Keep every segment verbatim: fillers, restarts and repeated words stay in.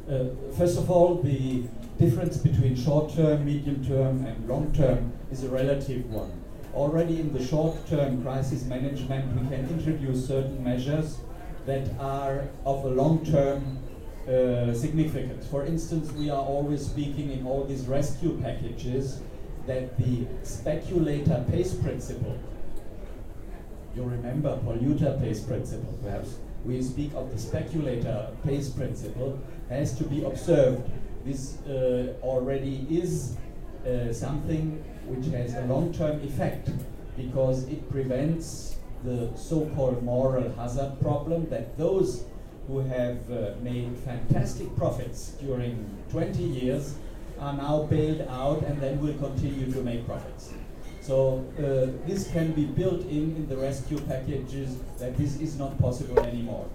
Uh, first of all, the difference between short-term, medium-term and long-term is a relative one. Already in the short-term crisis management, we can introduce certain measures that are of a long-term uh, significance. For instance, we are always speaking in all these rescue packages that the speculator pays principle, you remember polluter pays principle perhaps, we speak of the speculator pays principle, has to be observed. This uh, already is uh, something which has a long-term effect because it prevents the so-called moral hazard problem that those who have uh, made fantastic profits during twenty years are now bailed out and then will continue to make profits. So uh, this can be built in in the rescue packages that this is not possible anymore.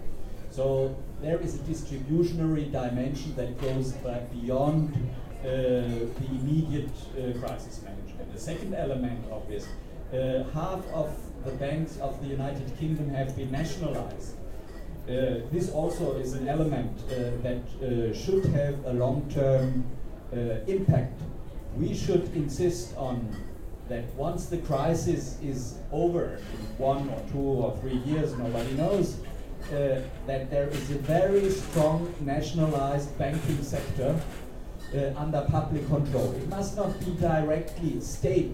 So there is a distributionary dimension that goes back beyond uh, the immediate uh, crisis management. The second element of this, uh, half of the banks of the United Kingdom have been nationalized. Uh, this also is an element uh, that uh, should have a long-term uh, impact. We should insist on that once the crisis is over in one or two or three years, nobody knows, uh, that there is a very strong nationalized banking sector uh, under public control. It must not be directly state,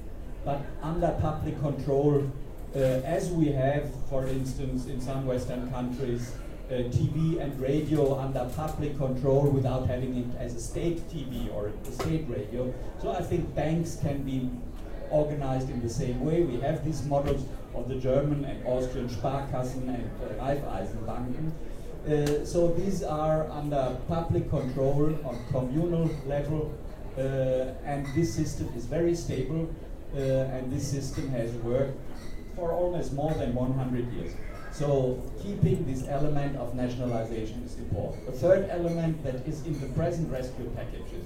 but under public control, uh, as we have, for instance, in some Western countries, uh, T V and radio under public control without having it as a state T V or a state radio. So I think banks can be organized in the same way. We have these models of the German and Austrian Sparkassen and uh, Raiffeisenbanken. Uh, so these are under public control on communal level, uh, and this system is very stable, uh, and this system has worked for almost more than one hundred years. So keeping this element of nationalization is important. A third element that is in the present rescue packages,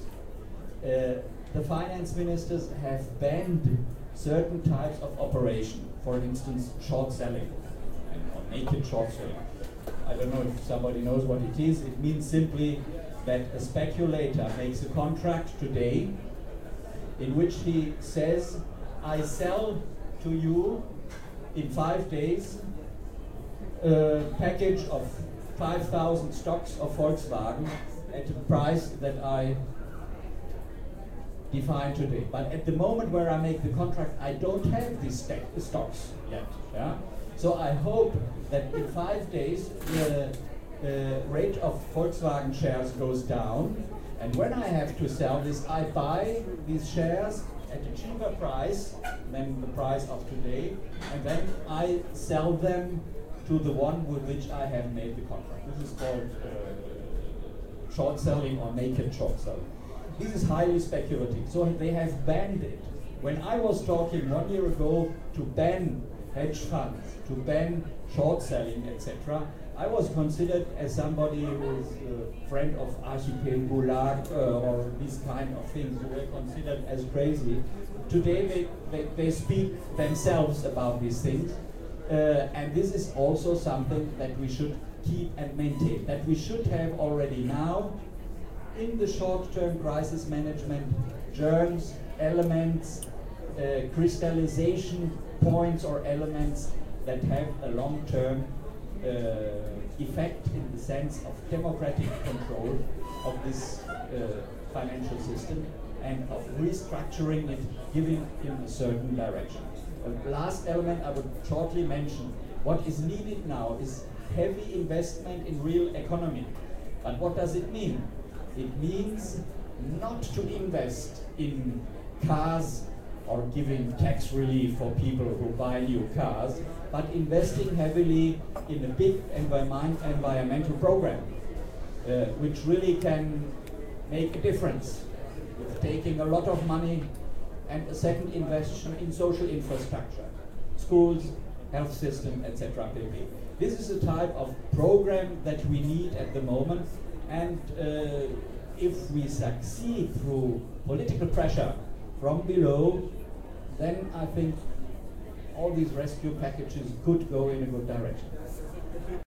uh, the finance ministers have banned certain types of operation, for instance, short selling and or naked short selling. I don't know if somebody knows what it is. It means simply that a speculator makes a contract today in which he says, I sell to you in five days a package of five thousand stocks of Volkswagen at a price that I define today. But at the moment where I make the contract, I don't have these stocks yet. Yeah? So I hope that in five days the uh, rate of Volkswagen shares goes down, and when I have to sell this, I buy these shares at a cheaper price than the price of today, and then I sell them to the one with which I have made the contract. This is called uh, short selling or naked short selling. This is highly speculative, so they have banned it. When I was talking one year ago to ban hedge funds, to ban short selling, et cetera, I was considered as somebody who is a friend of Archipel Gulag uh, or these kind of things, who were considered as crazy. Today they, they, they speak themselves about these things, uh, and this is also something that we should keep and maintain, that we should have already now in the short-term crisis management germs, elements, uh, crystallization points or elements that have a long-term uh, effect in the sense of democratic control of this uh, financial system and of restructuring it, giving him a certain direction. The last element I would shortly mention, what is needed now is heavy investment in real economy. But what does it mean? It means not to invest in cars or giving tax relief for people who buy new cars, but investing heavily in a big environment, environmental program, uh, which really can make a difference with taking a lot of money and a second investment in social infrastructure, schools, health system, et cetera. This is a type of program that we need at the moment. And uh, if we succeed through political pressure from below, then I think all these rescue packages could go in a good direction.